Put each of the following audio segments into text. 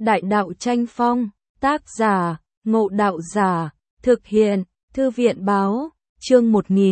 Đại đạo tranh phong, tác giả, Ngộ Đạo Giả, thực hiện, Thư viện báo, chương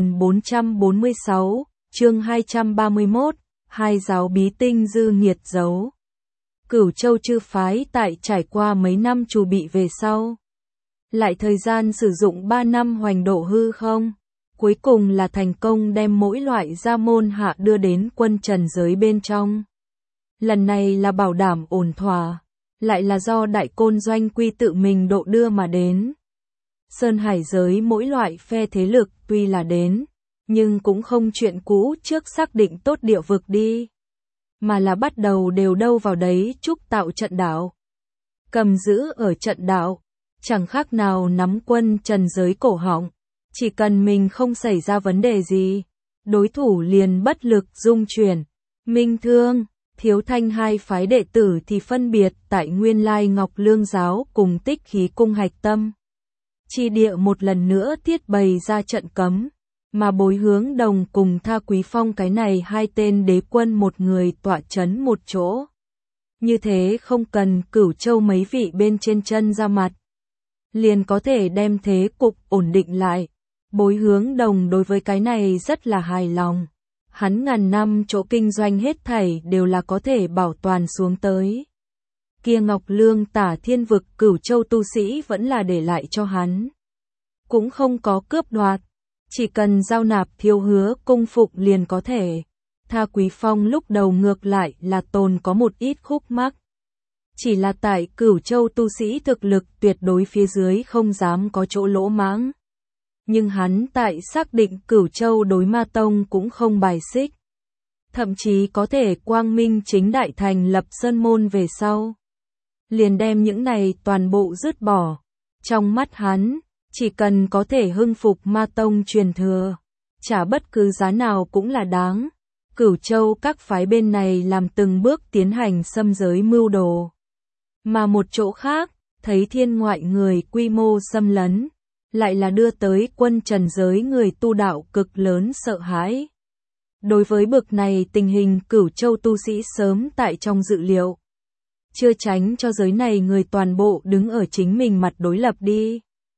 1446, chương 231, hai giáo bí tinh dư nghiệt dấu. Cửu Châu chư phái tại trải qua mấy năm chuẩn bị về sau. Lại thời gian sử dụng 3 năm hoành độ hư không, cuối cùng là thành công đem mỗi loại gia môn hạ đưa đến quân trần giới bên trong. Lần này là bảo đảm ổn thỏa, lại là do Đại Côn Doanh Quy tự mình độ đưa mà đến. Sơn Hải giới mỗi loại phe thế lực tuy là đến, nhưng cũng không chuyện cũ trước xác định tốt địa vực đi, mà là bắt đầu đều đâu vào đấy chúc tạo trận đạo. Cầm giữ ở trận đạo, chẳng khác nào nắm quân trần giới cổ họng, chỉ cần mình không xảy ra vấn đề gì, đối thủ liền bất lực dung chuyển. Minh Thương, Thiếu Thanh hai phái đệ tử thì phân biệt tại Nguyên Lai Ngọc Lương giáo cùng Tích Khí cung hạch tâm. Chi địa một lần nữa thiết bày ra trận cấm, mà Bối Hướng Đồng cùng Tha Quý Phong cái này hai tên đế quân một người tọa chấn một chỗ. Như thế không cần Cửu Châu mấy vị bên trên chân ra mặt, liền có thể đem thế cục ổn định lại. Bối Hướng Đồng đối với cái này rất là hài lòng. Hắn ngàn năm chỗ kinh doanh hết thảy đều là có thể bảo toàn xuống tới. Kia Ngọc Lương Tả Thiên vực Cửu Châu tu sĩ vẫn là để lại cho hắn. Cũng không có cướp đoạt, chỉ cần giao nạp Thiêu Hứa cung phục liền có thể. Tha Quý Phong lúc đầu ngược lại là tồn có một ít khúc mắc. Chỉ là tại Cửu Châu tu sĩ thực lực tuyệt đối phía dưới không dám có chỗ lỗ mãng. Nhưng hắn tại xác định Cửu Châu đối Ma Tông cũng không bài xích. Thậm chí có thể quang minh chính đại thành lập sơn môn về sau. Liền đem những này toàn bộ dứt bỏ. Trong mắt hắn, chỉ cần có thể hưng phục Ma Tông truyền thừa, trả bất cứ giá nào cũng là đáng. Cửu Châu các phái bên này làm từng bước tiến hành xâm giới mưu đồ. Mà một chỗ khác, thấy thiên ngoại người quy mô xâm lấn, lại là đưa tới quân trần giới người tu đạo cực lớn sợ hãi. Đối với bực này tình hình Cửu Châu tu sĩ sớm tại trong dự liệu. Chưa tránh cho giới này người toàn bộ đứng ở chính mình mặt đối lập đi.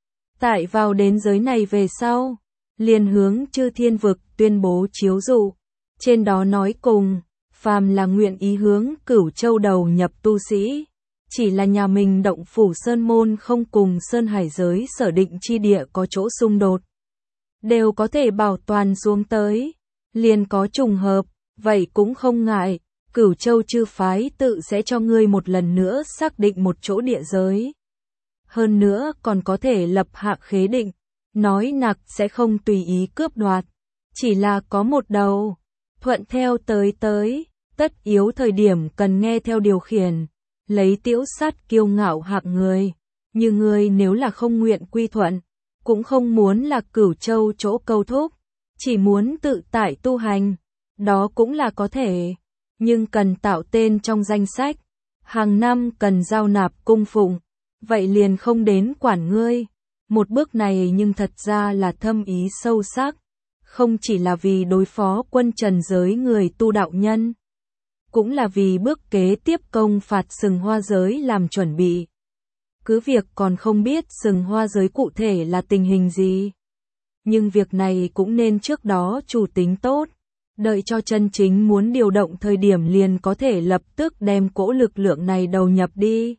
Tại vào đến giới này về sau, liền hướng chư thiên vực tuyên bố chiếu dụ. Trên đó nói cùng, phàm là nguyện ý hướng Cửu Châu đầu nhập tu sĩ. Chỉ là nhà mình động phủ sơn môn không cùng Sơn Hải giới sở định chi địa có chỗ xung đột. Đều có thể bảo toàn xuống tới. Liền có trùng hợp, vậy cũng không ngại. Cửu Châu chư phái tự sẽ cho ngươi một lần nữa xác định một chỗ địa giới. Hơn nữa còn có thể lập hạ khế định. Nói nặc sẽ không tùy ý cướp đoạt. Chỉ là có một đầu. Thuận theo tới. Tất yếu thời điểm cần nghe theo điều khiển. Lấy tiễu sát kiêu ngạo hạng người, như ngươi nếu là không nguyện quy thuận, cũng không muốn là Cửu Châu chỗ câu thúc, chỉ muốn tự tại tu hành, đó cũng là có thể, nhưng cần tạo tên trong danh sách, hàng năm cần giao nạp cung phụng, vậy liền không đến quản ngươi. Một bước này nhưng thật ra là thâm ý sâu sắc, không chỉ là vì đối phó quân trần giới người tu đạo nhân, cũng là vì bước kế tiếp công phạt Sừng Hoa giới làm chuẩn bị. Cứ việc còn không biết Sừng Hoa giới cụ thể là tình hình gì, nhưng việc này cũng nên trước đó chủ tính tốt, đợi cho chân chính muốn điều động thời điểm liền có thể lập tức đem cỗ lực lượng này đầu nhập đi.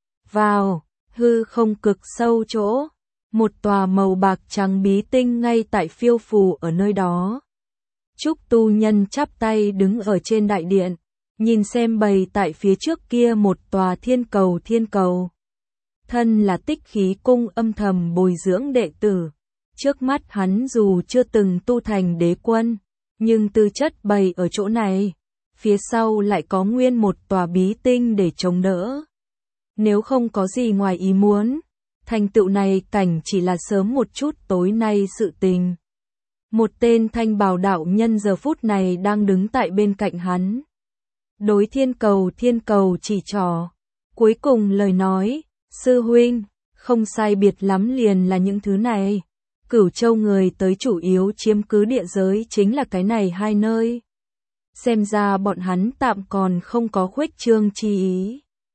Vào, hư không cực sâu chỗ, một tòa màu bạc trắng bí tinh ngay tại phiêu phù ở nơi đó. Trúc tu nhân chắp tay đứng ở trên đại điện. Nhìn xem bày tại phía trước kia một tòa thiên cầu. Thân là Tích Khí cung âm thầm bồi dưỡng đệ tử. Trước mắt hắn dù chưa từng tu thành đế quân, nhưng tư chất bày ở chỗ này. Phía sau lại có nguyên một tòa bí tinh để chống đỡ. Nếu không có gì ngoài ý muốn, thành tựu này cảnh chỉ là sớm một chút tối nay sự tình. Một tên thanh bào đạo nhân giờ phút này đang đứng tại bên cạnh hắn. Đối thiên cầu chỉ trỏ. Cuối cùng lời nói, sư huynh, không sai biệt lắm liền là những thứ này. Cửu Châu người tới chủ yếu chiếm cứ địa giới chính là cái này hai nơi. Xem ra bọn hắn tạm còn không có khuếch trương chi ý.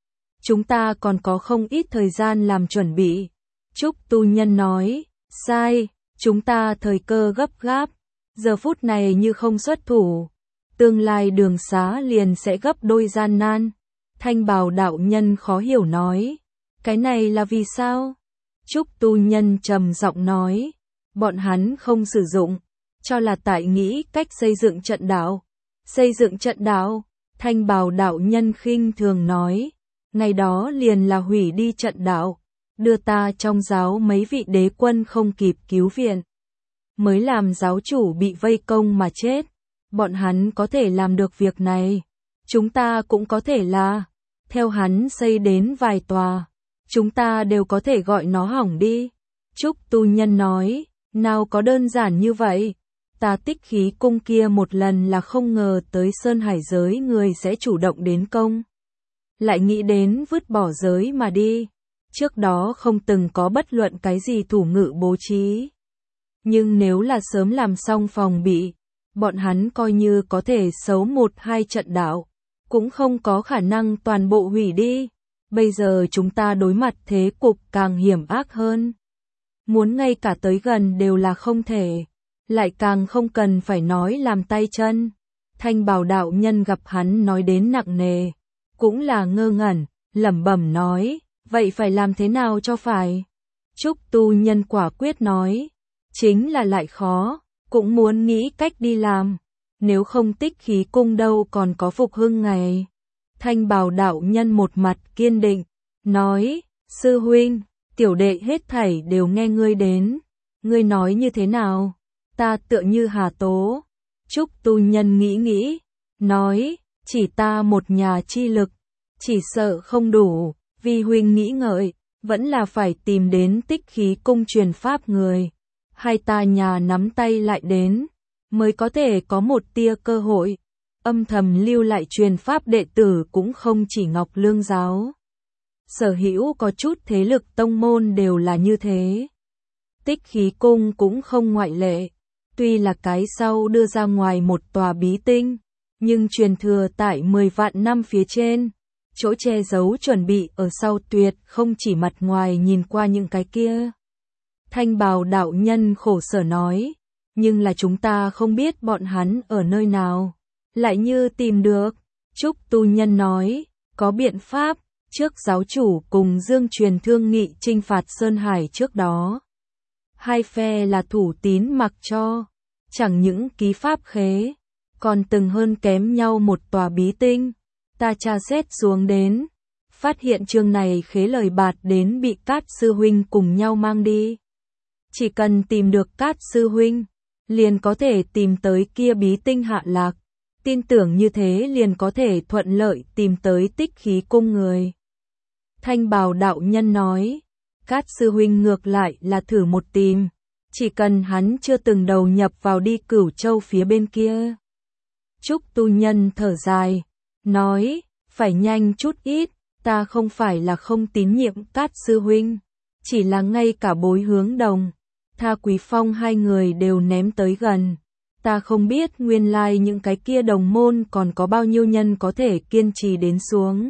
chúng ta còn có không ít thời gian làm chuẩn bị. Trúc tu nhân nói, sai, chúng ta thời cơ gấp gáp, giờ phút này như không xuất thủ, tương lai đường xá liền sẽ gấp đôi gian nan. Thanh bào đạo nhân khó hiểu nói, cái này là vì sao? Trúc tu nhân trầm giọng nói, bọn hắn không sử dụng, cho là tại nghĩ cách xây dựng trận đạo. Xây dựng trận đạo, thanh bào đạo nhân khinh thường nói, ngày đó liền là hủy đi trận đạo, đưa ta trong giáo mấy vị đế quân không kịp cứu viện, mới làm giáo chủ bị vây công mà chết. Bọn hắn có thể làm được việc này, chúng ta cũng có thể là, theo hắn xây đến vài tòa, chúng ta đều có thể gọi nó hỏng đi. Trúc tu nhân nói, nào có đơn giản như vậy, ta Tích Khí Cung kia một lần là không ngờ tới Sơn Hải giới người sẽ chủ động đến công, lại nghĩ đến vứt bỏ giới mà đi, trước đó không từng có bất luận cái gì thủ ngự bố trí. Nhưng nếu là sớm làm xong phòng bị, bọn hắn coi như có thể xấu một hai trận đạo, cũng không có khả năng toàn bộ hủy đi. Bây giờ chúng ta đối mặt thế cục càng hiểm ác hơn. Muốn ngay cả tới gần đều là không thể, lại càng không cần phải nói làm tay chân. Thanh bào đạo nhân gặp hắn nói đến nặng nề, cũng là ngơ ngẩn, lẩm bẩm nói, vậy phải làm thế nào cho phải? Trúc tu nhân quả quyết nói, chính là lại khó, cũng muốn nghĩ cách đi làm, nếu không Tích Khí Cung đâu còn có phục hưng ngày. Thanh bào đạo nhân một mặt kiên định, nói, sư huynh, tiểu đệ hết thảy đều nghe ngươi đến, ngươi nói như thế nào? Ta tựa như Hà Tố. Trúc tu nhân nghĩ nghĩ, nói, chỉ ta một nhà chi lực, chỉ sợ không đủ, vì huynh nghĩ ngợi, vẫn là phải tìm đến Tích Khí Cung truyền pháp người. Hai ta nhà nắm tay lại đến, mới có thể có một tia cơ hội. Âm thầm lưu lại truyền pháp đệ tử cũng không chỉ Ngọc Lương giáo. Sở hữu có chút thế lực tông môn đều là như thế. Tích Khí Cung cũng không ngoại lệ. Tuy là cái sau đưa ra ngoài một tòa bí tinh, nhưng truyền thừa tại 10 vạn năm phía trên. Chỗ che giấu chuẩn bị ở sau tuyệt không chỉ mặt ngoài nhìn qua những cái kia. Thanh bào đạo nhân khổ sở nói, nhưng là chúng ta không biết bọn hắn ở nơi nào, lại như tìm được. Trúc tu nhân nói, có biện pháp, trước giáo chủ cùng Dương Truyền thương nghị chinh phạt Sơn Hải trước đó. Hai phe là thủ tín mặc cho, chẳng những ký pháp khế, còn từng hơn kém nhau một tòa bí tinh. Ta tra xét xuống đến, phát hiện chương này khế lời bạt đến bị Cát sư huynh cùng nhau mang đi. Chỉ cần tìm được Cát sư huynh, liền có thể tìm tới kia bí tinh hạ lạc. Tin tưởng như thế liền có thể thuận lợi tìm tới Tích Khí Cung người. Thanh bào đạo nhân nói, Cát sư huynh ngược lại là thử một tìm, chỉ cần hắn chưa từng đầu nhập vào đi Cửu Châu phía bên kia. Trúc tu nhân thở dài, nói, phải nhanh chút ít, ta không phải là không tín nhiệm Cát sư huynh, chỉ là ngay cả Bối Hướng Đồng, Tha Quý Phong hai người đều ném tới gần. Ta không biết nguyên lai những cái kia đồng môn còn có bao nhiêu nhân có thể kiên trì đến xuống.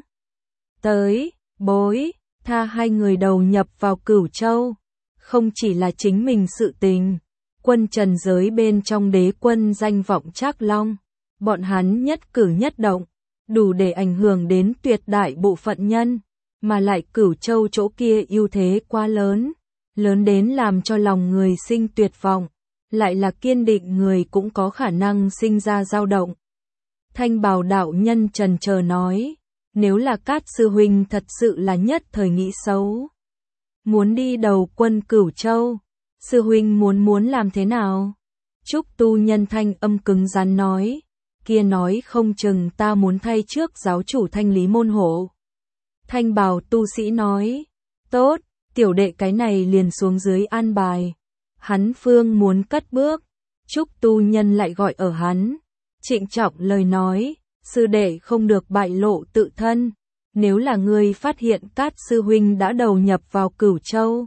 Tới, Bối, Tha hai người đầu nhập vào Cửu Châu, không chỉ là chính mình sự tình, quân trần giới bên trong đế quân danh vọng Trác Long, bọn hắn nhất cử nhất động, đủ để ảnh hưởng đến tuyệt đại bộ phận nhân, mà lại Cửu Châu chỗ kia ưu thế quá lớn, lớn đến làm cho lòng người sinh tuyệt vọng, lại là kiên định người cũng có khả năng sinh ra dao động. Thanh bào đạo nhân trần chờ nói, nếu là Cát sư huynh thật sự là nhất thời nghĩ xấu, muốn đi đầu quân Cửu Châu, sư huynh muốn làm thế nào? Trúc tu nhân thanh âm cứng rắn nói, kia nói không chừng ta muốn thay trước giáo chủ thanh lý môn hộ. Thanh bào tu sĩ nói, tốt, tiểu đệ cái này liền xuống dưới an bài. Hắn phương muốn cất bước, Trúc tu nhân lại gọi ở hắn, trịnh trọng lời nói, sư đệ không được bại lộ tự thân, nếu là ngươi phát hiện Cát sư huynh đã đầu nhập vào Cửu Châu,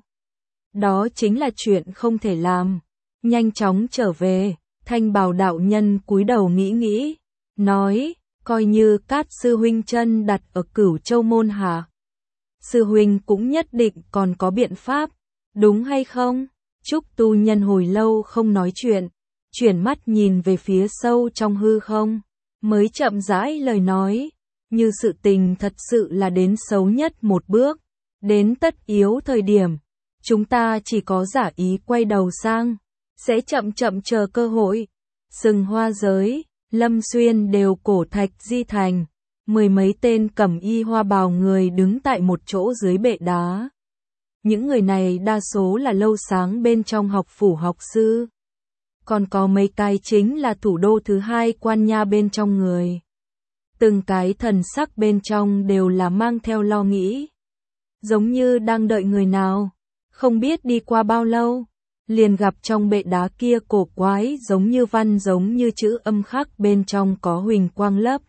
đó chính là chuyện không thể làm, nhanh chóng trở về. Thanh bào đạo nhân cúi đầu nghĩ nghĩ, nói, coi như Cát sư huynh chân đặt ở Cửu Châu môn hạ, sư huynh cũng nhất định còn có biện pháp, đúng hay không? Trúc tu nhân hồi lâu không nói chuyện, chuyển mắt nhìn về phía sâu trong hư không, mới chậm rãi lời nói, như sự tình thật sự là đến xấu nhất một bước, đến tất yếu thời điểm, chúng ta chỉ có giả ý quay đầu sang, sẽ chậm chậm chờ cơ hội. Sừng Hoa Giới, Lâm Xuyên đều cổ thạch di thành, mười mấy tên cẩm y hoa bào người đứng tại một chỗ dưới bệ đá. Những người này đa số là lâu sáng bên trong học phủ học sư. Còn có mấy cái chính là thủ đô thứ hai Quan Nha bên trong người. Từng cái thần sắc bên trong đều là mang theo lo nghĩ. Giống như đang đợi người nào. Không biết đi qua bao lâu, liền gặp trong bệ đá kia cổ quái giống như văn giống như chữ âm khắc bên trong có huỳnh quang lấp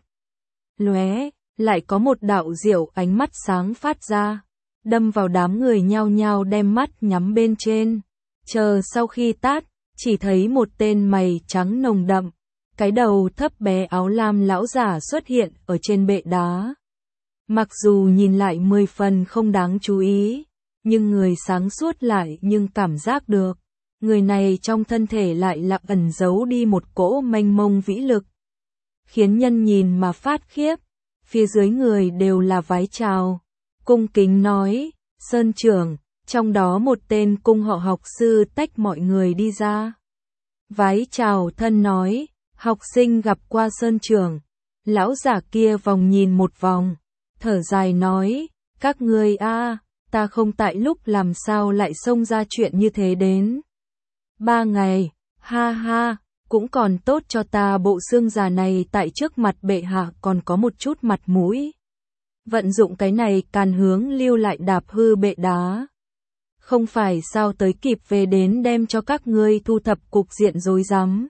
lóe, lại có một đạo diệu ánh mắt sáng phát ra, đâm vào đám người nhao nhao đem mắt nhắm bên trên. Chờ sau khi tát, chỉ thấy một tên mày trắng nồng đậm, cái đầu thấp bé áo lam lão giả xuất hiện ở trên bệ đá. Mặc dù nhìn lại 10 phần không đáng chú ý, nhưng người sáng suốt lại nhưng cảm giác được, người này trong thân thể lại là ẩn giấu đi một cỗ mênh mông vĩ lực, khiến nhân nhìn mà phát khiếp. Phía dưới người đều là vái chào, cung kính nói, Sơn trưởng, trong đó một tên cung họ học sư tách mọi người đi ra. Vái chào thân nói, học sinh gặp qua Sơn trưởng. Lão giả kia vòng nhìn một vòng, thở dài nói, các ngươi ta không tại lúc làm sao lại xông ra chuyện như thế đến. 3 ngày, ha ha, cũng còn tốt cho ta bộ xương già này tại trước mặt bệ hạ còn có một chút mặt mũi. Vận dụng cái này càn hướng lưu lại đạp hư bệ đá. Không phải sao tới kịp về đến đem cho các ngươi thu thập cục diện rối rắm.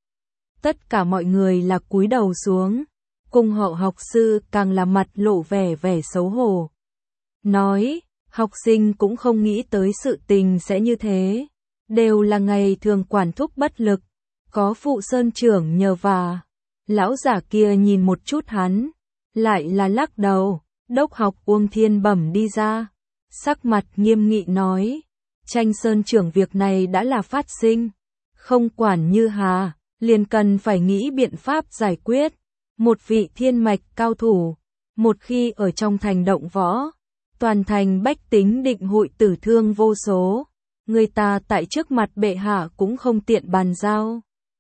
Tất cả mọi người là cúi đầu xuống, cùng họ học sư càng là mặt lộ vẻ xấu hổ. Nói, học sinh cũng không nghĩ tới sự tình sẽ như thế, đều là ngày thường quản thúc bất lực, có phụ Sơn trưởng nhờ vả. Lão giả kia nhìn một chút hắn, lại là lắc đầu. Đốc học Uông Thiên Bẩm đi ra, sắc mặt nghiêm nghị nói, Tranh Sơn trưởng việc này đã là phát sinh, không quản như hà, liền cần phải nghĩ biện pháp giải quyết. Một vị thiên mạch cao thủ, một khi ở trong thành động võ, toàn thành bách tính định hội tử thương vô số, người ta tại trước mặt bệ hạ cũng không tiện bàn giao.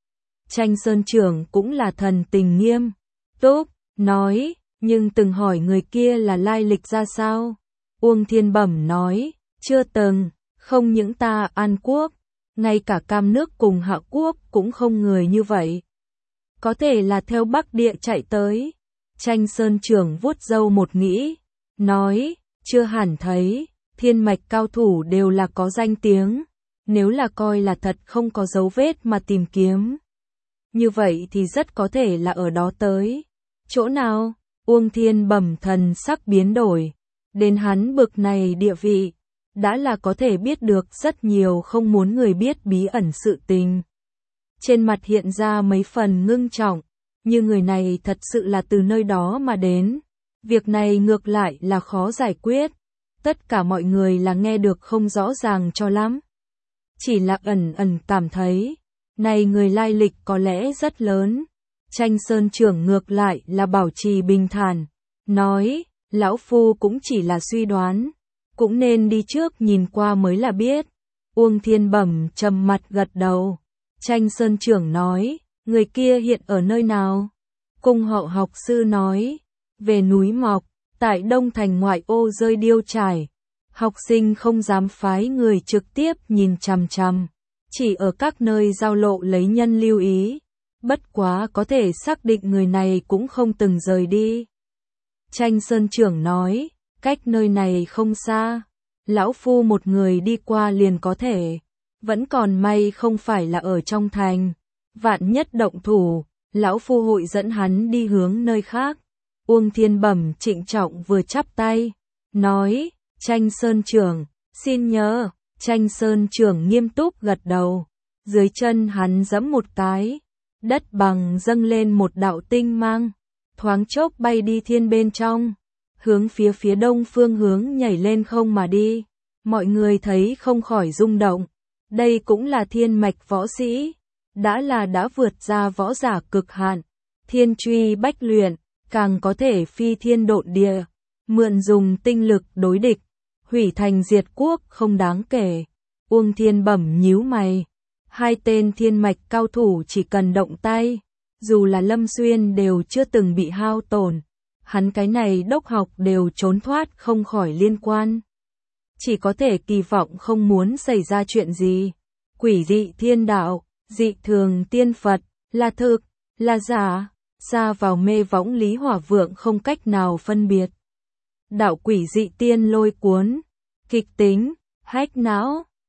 Tranh Sơn trưởng cũng là thần tình nghiêm túc, nói, nhưng từng hỏi người kia là lai lịch ra sao? Uông Thiên Bẩm nói, chưa từng, không những ta An Quốc, ngay cả Cam nước cùng Hạ Quốc cũng không người như vậy. Có thể là theo Bắc Địa chạy tới. Tranh Sơn trưởng vuốt râu một nghĩ, nói, chưa hẳn thấy, thiên mạch cao thủ đều là có danh tiếng, nếu là coi là thật không có dấu vết mà tìm kiếm. Như vậy thì rất có thể là ở đó tới. Chỗ nào? Uông Thiên Bẩm thần sắc biến đổi, đến hắn bực này địa vị, đã là có thể biết được rất nhiều không muốn người biết bí ẩn sự tình. Trên mặt hiện ra mấy phần ngưng trọng, như người này thật sự là từ nơi đó mà đến. Việc này ngược lại là khó giải quyết, tất cả mọi người là nghe được không rõ ràng cho lắm. Chỉ là ẩn ẩn cảm thấy, này người lai lịch có lẽ rất lớn. Tranh Sơn trưởng ngược lại là bảo trì bình thản, nói, lão phu cũng chỉ là suy đoán, cũng nên đi trước nhìn qua mới là biết. Uông Thiên Bẩm trầm mặt gật đầu. Tranh Sơn trưởng nói, người kia hiện ở nơi nào? Cung họ học sư nói, về núi Mọc, tại Đông Thành ngoại ô rơi điêu trải. Học sinh không dám phái người trực tiếp nhìn chằm chằm, chỉ ở các nơi giao lộ lấy nhân lưu ý. Bất quá có thể xác định người này cũng không từng rời đi. Tranh Sơn trưởng nói, cách nơi này không xa, lão phu một người đi qua liền có thể, vẫn còn may không phải là ở trong thành, vạn nhất động thủ, lão phu hội dẫn hắn đi hướng nơi khác. Uông Thiên Bẩm trịnh trọng vừa chắp tay, nói, Tranh Sơn trưởng, xin nhớ. Tranh Sơn trưởng nghiêm túc gật đầu, dưới chân hắn giẫm một cái, đất bằng dâng lên một đạo tinh mang, thoáng chốc bay đi thiên bên trong. hướng phía đông phương hướng nhảy lên không mà đi. Mọi người thấy không khỏi rung động. Đây cũng là thiên mạch võ sĩ, đã vượt ra võ giả cực hạn, thiên truy bách luyện, càng có thể phi thiên độn địa, mượn dùng tinh lực đối địch, hủy thành diệt quốc không đáng kể. Uông Thiên Bẩm nhíu mày, hai tên thiên mạch cao thủ chỉ cần động tay, dù là Lâm Xuyên đều chưa từng bị hao tổn, hắn cái này đốc học đều trốn thoát không khỏi liên quan. Chỉ có thể kỳ vọng không muốn xảy ra chuyện gì. Quỷ dị thiên đạo, dị thường tiên Phật, là thực, là giả, xa vào mê võng Lý Hỏa Vượng không cách nào phân biệt. Đạo quỷ dị tiên lôi cuốn, kịch tính, hách não.